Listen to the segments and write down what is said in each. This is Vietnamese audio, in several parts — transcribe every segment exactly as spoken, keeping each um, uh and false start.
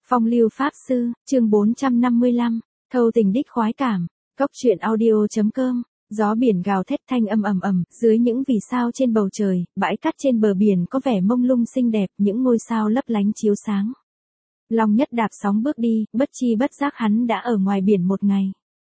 Phong lưu pháp sư, chương bốn trăm năm mươi lăm, thâu tình đích khoái cảm, cốc truyện audio.com, gió biển gào thét thanh âm ầm ầm, dưới những vì sao trên bầu trời, bãi cát trên bờ biển có vẻ mông lung xinh đẹp, những ngôi sao lấp lánh chiếu sáng. Long Nhất đạp sóng bước đi, bất chi bất giác hắn đã ở ngoài biển một ngày.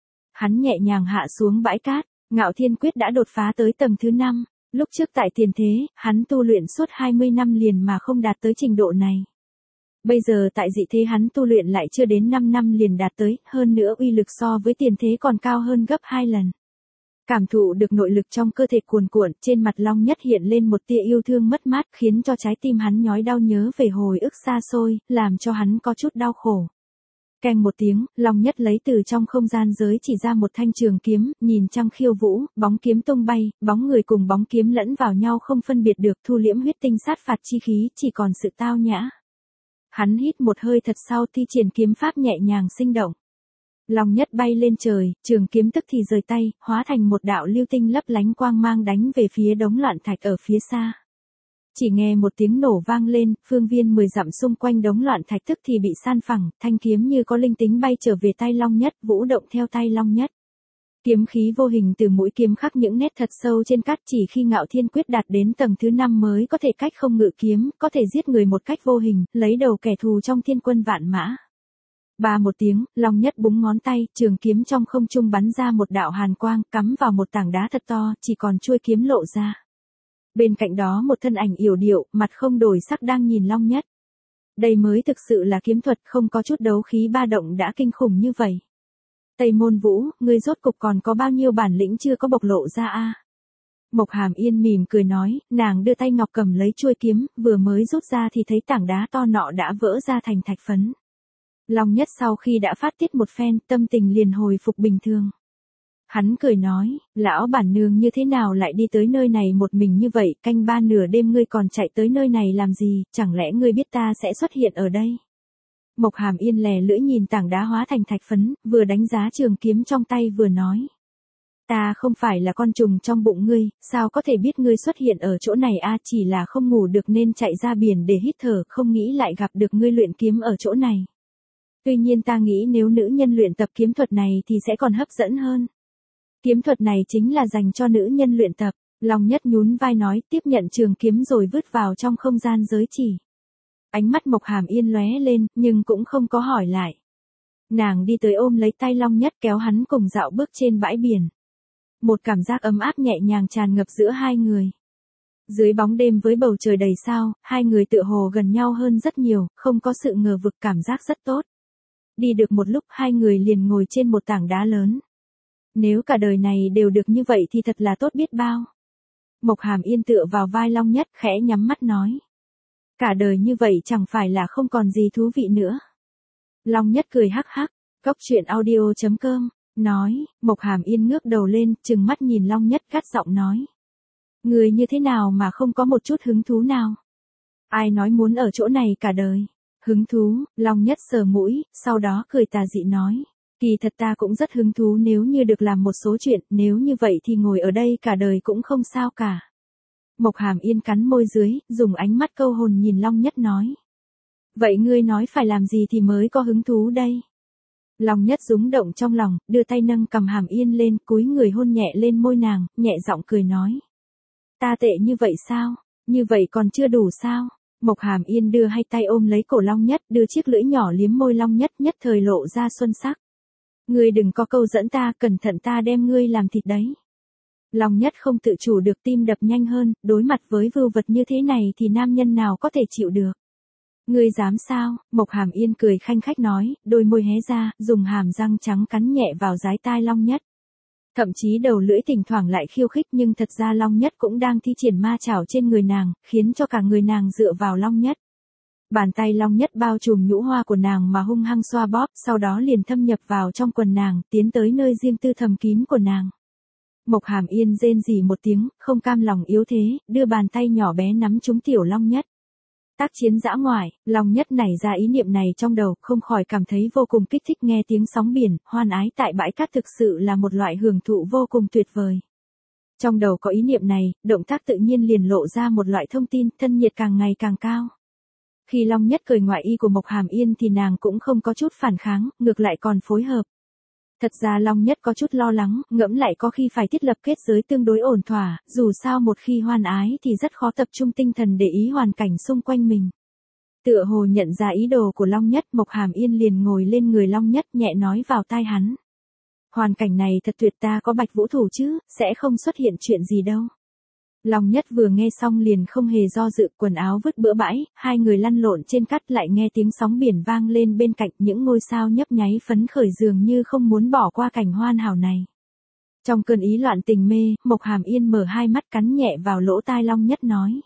Hắn nhẹ nhàng hạ xuống bãi cát, Ngạo Thiên Quyết đã đột phá tới tầng thứ năm, lúc trước tại tiền thế, hắn tu luyện suốt hai mươi năm liền mà không đạt tới trình độ này. Bây giờ tại dị thế hắn tu luyện lại chưa đến năm năm liền đạt tới, hơn nữa uy lực so với tiền thế còn cao hơn gấp hai lần. Cảm thụ được nội lực trong cơ thể cuồn cuộn, trên mặt Long Nhất hiện lên một tia yêu thương mất mát, khiến cho trái tim hắn nhói đau nhớ về hồi ức xa xôi, làm cho hắn có chút đau khổ. Keng một tiếng, Long Nhất lấy từ trong không gian giới chỉ ra một thanh trường kiếm, nhìn trăng khiêu vũ, bóng kiếm tung bay, bóng người cùng bóng kiếm lẫn vào nhau không phân biệt được, thu liễm huyết tinh sát phạt chi khí, chỉ còn sự tao nhã. Hắn hít một hơi thật sau thi triển kiếm pháp nhẹ nhàng sinh động. Long Nhất bay lên trời, trường kiếm tức thì rời tay, hóa thành một đạo lưu tinh lấp lánh quang mang đánh về phía đống loạn thạch ở phía xa. Chỉ nghe một tiếng nổ vang lên, phương viên mười dặm xung quanh đống loạn thạch tức thì bị san phẳng, thanh kiếm như có linh tính bay trở về tay Long Nhất, vũ động theo tay Long Nhất. Kiếm khí vô hình từ mũi kiếm khắc những nét thật sâu trên cát, chỉ khi Ngạo Thiên Quyết đạt đến tầng thứ năm mới có thể cách không ngự kiếm, có thể giết người một cách vô hình, lấy đầu kẻ thù trong thiên quân vạn mã. Ba một tiếng, Long Nhất búng ngón tay, trường kiếm trong không trung bắn ra một đạo hàn quang, cắm vào một tảng đá thật to, chỉ còn chuôi kiếm lộ ra. Bên cạnh đó một thân ảnh yểu điệu, mặt không đổi sắc đang nhìn Long Nhất. Đây mới thực sự là kiếm thuật, không có chút đấu khí ba động đã kinh khủng như vậy. Tây Môn Vũ, ngươi rốt cục còn có bao nhiêu bản lĩnh chưa có bộc lộ ra a? Mộc Hàm Yên mỉm cười nói, nàng đưa tay ngọc cầm lấy chuôi kiếm, vừa mới rút ra thì thấy tảng đá to nọ đã vỡ ra thành thạch phấn. Long Nhất sau khi đã phát tiết một phen, tâm tình liền hồi phục bình thường. Hắn cười nói, lão bản nương như thế nào lại đi tới nơi này một mình như vậy, canh ba nửa đêm ngươi còn chạy tới nơi này làm gì, chẳng lẽ ngươi biết ta sẽ xuất hiện ở đây? Mộc Hàm Yên lè lưỡi nhìn tảng đá hóa thành thạch phấn, vừa đánh giá trường kiếm trong tay vừa nói. Ta không phải là con trùng trong bụng ngươi, sao có thể biết ngươi xuất hiện ở chỗ này a? Chỉ là không ngủ được nên chạy ra biển để hít thở, không nghĩ lại gặp được ngươi luyện kiếm ở chỗ này. Tuy nhiên ta nghĩ nếu nữ nhân luyện tập kiếm thuật này thì sẽ còn hấp dẫn hơn. Kiếm thuật này chính là dành cho nữ nhân luyện tập. Long Nhất nhún vai nói, tiếp nhận trường kiếm rồi vứt vào trong không gian giới chỉ. Ánh mắt Mộc Hàm Yên lóe lên, nhưng cũng không có hỏi lại. Nàng đi tới ôm lấy tay Long Nhất, kéo hắn cùng dạo bước trên bãi biển. Một cảm giác ấm áp nhẹ nhàng tràn ngập giữa hai người. Dưới bóng đêm với bầu trời đầy sao, hai người tựa hồ gần nhau hơn rất nhiều, không có sự ngờ vực, cảm giác rất tốt. Đi được một lúc hai người liền ngồi trên một tảng đá lớn. Nếu cả đời này đều được như vậy thì thật là tốt biết bao. Mộc Hàm Yên tựa vào vai Long Nhất khẽ nhắm mắt nói. Cả đời như vậy chẳng phải là không còn gì thú vị nữa. Long Nhất cười hắc hắc, cốc truyện audio.com, nói, Mộc Hàm Yên ngước đầu lên, trừng mắt nhìn Long Nhất gắt giọng nói. Người như thế nào mà không có một chút hứng thú nào? Ai nói muốn ở chỗ này cả đời? Hứng thú, Long Nhất sờ mũi, sau đó cười tà dị nói. Kỳ thật ta cũng rất hứng thú nếu như được làm một số chuyện, nếu như vậy thì ngồi ở đây cả đời cũng không sao cả. Mộc Hàm Yên cắn môi dưới, dùng ánh mắt câu hồn nhìn Long Nhất nói. Vậy ngươi nói phải làm gì thì mới có hứng thú đây? Long Nhất rúng động trong lòng, đưa tay nâng cầm Hàm Yên lên, cúi người hôn nhẹ lên môi nàng, nhẹ giọng cười nói. Ta tệ như vậy sao? Như vậy còn chưa đủ sao? Mộc Hàm Yên đưa hai tay ôm lấy cổ Long Nhất, đưa chiếc lưỡi nhỏ liếm môi Long Nhất, nhất thời lộ ra xuân sắc. Ngươi đừng có câu dẫn ta, cẩn thận ta đem ngươi làm thịt đấy. Long Nhất không tự chủ được, tim đập nhanh hơn, đối mặt với vưu vật như thế này thì nam nhân nào có thể chịu được. Ngươi dám sao? Mộc Hàm Yên cười khanh khách nói, đôi môi hé ra, dùng hàm răng trắng cắn nhẹ vào dái tai Long Nhất. Thậm chí đầu lưỡi thỉnh thoảng lại khiêu khích, nhưng thật ra Long Nhất cũng đang thi triển ma chảo trên người nàng, khiến cho cả người nàng dựa vào Long Nhất. Bàn tay Long Nhất bao trùm nhũ hoa của nàng mà hung hăng xoa bóp, sau đó liền thâm nhập vào trong quần nàng, tiến tới nơi riêng tư thầm kín của nàng. Mộc Hàm Yên rên rỉ một tiếng, không cam lòng yếu thế, đưa bàn tay nhỏ bé nắm trúng tiểu Long Nhất. Tác chiến dã ngoại, Long Nhất nảy ra ý niệm này trong đầu, không khỏi cảm thấy vô cùng kích thích. Nghe tiếng sóng biển, hoan ái tại bãi cát thực sự là một loại hưởng thụ vô cùng tuyệt vời. Trong đầu có ý niệm này, động tác tự nhiên liền lộ ra một loại thông tin, thân nhiệt càng ngày càng cao. Khi Long Nhất cởi ngoại y của Mộc Hàm Yên thì nàng cũng không có chút phản kháng, ngược lại còn phối hợp. Thật ra Long Nhất có chút lo lắng, ngẫm lại có khi phải thiết lập kết giới tương đối ổn thỏa, dù sao một khi hoan ái thì rất khó tập trung tinh thần để ý hoàn cảnh xung quanh mình. Tựa hồ nhận ra ý đồ của Long Nhất, Mộc Hàm Yên liền ngồi lên người Long Nhất nhẹ nói vào tai hắn. Hoàn cảnh này thật tuyệt, ta có Bạch Vũ thủ chứ, sẽ không xuất hiện chuyện gì đâu. Long Nhất vừa nghe xong liền không hề do dự, quần áo vứt bừa bãi, hai người lăn lộn trên cát, lại nghe tiếng sóng biển vang lên bên cạnh, những ngôi sao nhấp nháy phấn khởi dường như không muốn bỏ qua cảnh hoàn hảo này. Trong cơn ý loạn tình mê, Mộc Hàm Yên mở hai mắt cắn nhẹ vào lỗ tai Long Nhất nói.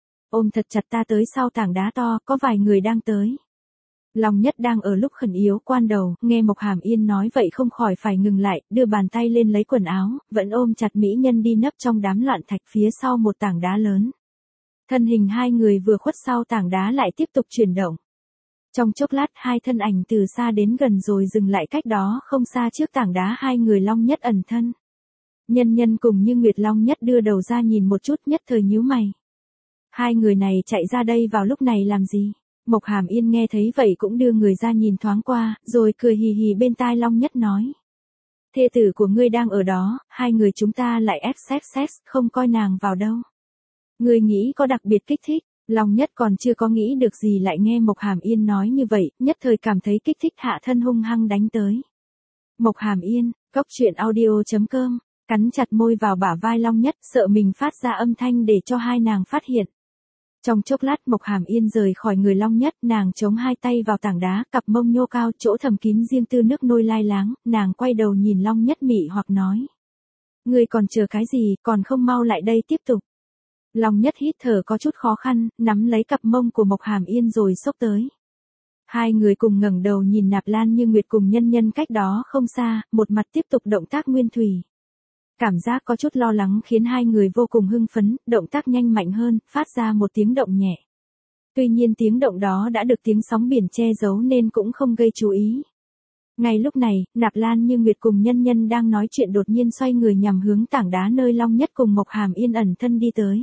Ôm thật chặt ta tới sau tảng đá to, có vài người đang tới. Long Nhất đang ở lúc khẩn yếu quan đầu, nghe Mộc Hàm Yên nói vậy không khỏi phải ngừng lại, đưa bàn tay lên lấy quần áo, vẫn ôm chặt mỹ nhân đi nấp trong đám loạn thạch phía sau một tảng đá lớn. Thân hình hai người vừa khuất sau tảng đá lại tiếp tục chuyển động. Trong chốc lát hai thân ảnh từ xa đến gần rồi dừng lại cách đó không xa trước tảng đá hai người Long Nhất ẩn thân. Nhân Nhân cùng Như Nguyệt. Long Nhất đưa đầu ra nhìn một chút, nhất thời nhíu mày. Hai người này chạy ra đây vào lúc này làm gì? Mộc Hàm Yên nghe thấy vậy cũng đưa người ra nhìn thoáng qua, rồi cười hì hì bên tai Long Nhất nói. Thê tử của ngươi đang ở đó, hai người chúng ta lại ép sex sex, không coi nàng vào đâu. Ngươi nghĩ có đặc biệt kích thích? Long Nhất còn chưa có nghĩ được gì lại nghe Mộc Hàm Yên nói như vậy, nhất thời cảm thấy kích thích, hạ thân hung hăng đánh tới. Mộc Hàm Yên, cốc truyện audio chấm com, cắn chặt môi vào bả vai Long Nhất, sợ mình phát ra âm thanh để cho hai nàng phát hiện. Trong chốc lát Mộc Hàm Yên rời khỏi người Long Nhất, nàng chống hai tay vào tảng đá, cặp mông nhô cao, chỗ thầm kín riêng tư nước nôi lai láng, nàng quay đầu nhìn Long Nhất mị hoặc nói. Ngươi còn chờ cái gì, còn không mau lại đây tiếp tục. Long Nhất hít thở có chút khó khăn, nắm lấy cặp mông của Mộc Hàm Yên rồi xốc tới. Hai người cùng ngẩng đầu nhìn Nạp Lan Như Nguyệt cùng Nhân Nhân cách đó không xa, một mặt tiếp tục động tác nguyên thủy. Cảm giác có chút lo lắng khiến hai người vô cùng hưng phấn, động tác nhanh mạnh hơn, phát ra một tiếng động nhẹ. Tuy nhiên tiếng động đó đã được tiếng sóng biển che giấu nên cũng không gây chú ý. Ngay lúc này, Nạp Lan Như Nguyệt cùng Nhân Nhân đang nói chuyện đột nhiên xoay người nhằm hướng tảng đá nơi Long Nhất cùng Mộc Hàm Yên ẩn thân đi tới.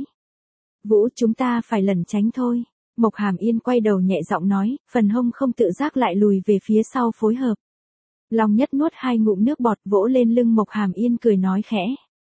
Vũ, chúng ta phải lẩn tránh thôi. Mộc Hàm Yên quay đầu nhẹ giọng nói, phần hông không tự giác lại lùi về phía sau phối hợp. Long Nhất nuốt hai ngụm nước bọt, vỗ lên lưng Mộc Hàm Yên cười nói khẽ.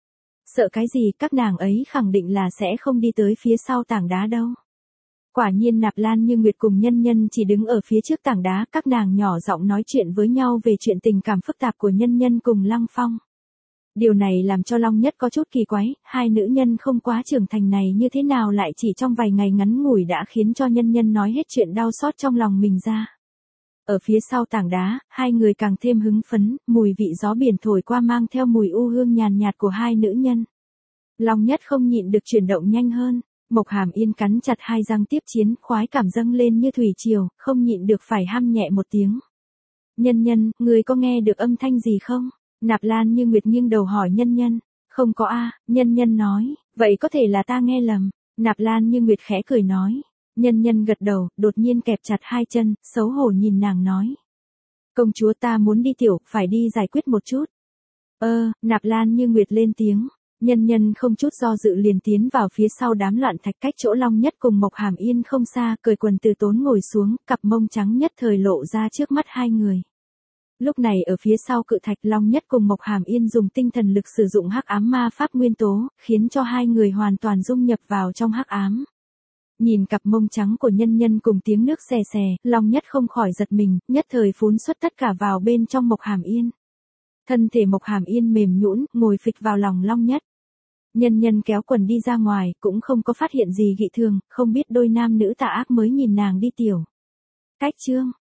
Sợ cái gì, các nàng ấy khẳng định là sẽ không đi tới phía sau tảng đá đâu. Quả nhiên Nạp Lan Như Nguyệt cùng Nhân Nhân chỉ đứng ở phía trước tảng đá, các nàng nhỏ giọng nói chuyện với nhau về chuyện tình cảm phức tạp của Nhân Nhân cùng Lăng Phong. Điều này làm cho Long Nhất có chút kỳ quái, hai nữ nhân không quá trưởng thành này như thế nào lại chỉ trong vài ngày ngắn ngủi đã khiến cho Nhân Nhân nói hết chuyện đau xót trong lòng mình ra. Ở phía sau tảng đá, hai người càng thêm hứng phấn, mùi vị gió biển thổi qua mang theo mùi u hương nhàn nhạt của hai nữ nhân. Long Nhất không nhịn được chuyển động nhanh hơn, Mộc Hàm Yên cắn chặt hai răng tiếp chiến, khoái cảm dâng lên như thủy triều, không nhịn được phải hăm nhẹ một tiếng. Nhân Nhân, người có nghe được âm thanh gì không? Nạp Lan Như Nguyệt nghiêng đầu hỏi Nhân Nhân. Không có a, Nhân Nhân nói, vậy có thể là ta nghe lầm. Nạp Lan Như Nguyệt khẽ cười nói. Nhân Nhân gật đầu, đột nhiên kẹp chặt hai chân, xấu hổ nhìn nàng nói. Công chúa, ta muốn đi tiểu, phải đi giải quyết một chút. Ơ, Nạp Lan Như Nguyệt lên tiếng. Nhân Nhân không chút do dự liền tiến vào phía sau đám loạn thạch cách chỗ Long Nhất cùng Mộc Hàm Yên không xa, cởi quần từ tốn ngồi xuống, cặp mông trắng nhất thời lộ ra trước mắt hai người. Lúc này ở phía sau cự thạch, Long Nhất cùng Mộc Hàm Yên dùng tinh thần lực sử dụng hắc ám ma pháp nguyên tố, khiến cho hai người hoàn toàn dung nhập vào trong hắc ám. Nhìn cặp mông trắng của Nhân Nhân cùng tiếng nước xè xè, Long Nhất không khỏi giật mình, nhất thời phún xuất tất cả vào bên trong Mộc Hàm Yên. Thân thể Mộc Hàm Yên mềm nhũn, ngồi phịch vào lòng Long Nhất. Nhân Nhân kéo quần đi ra ngoài, cũng không có phát hiện gì dị thường, không biết đôi nam nữ tà ác mới nhìn nàng đi tiểu. Cách chương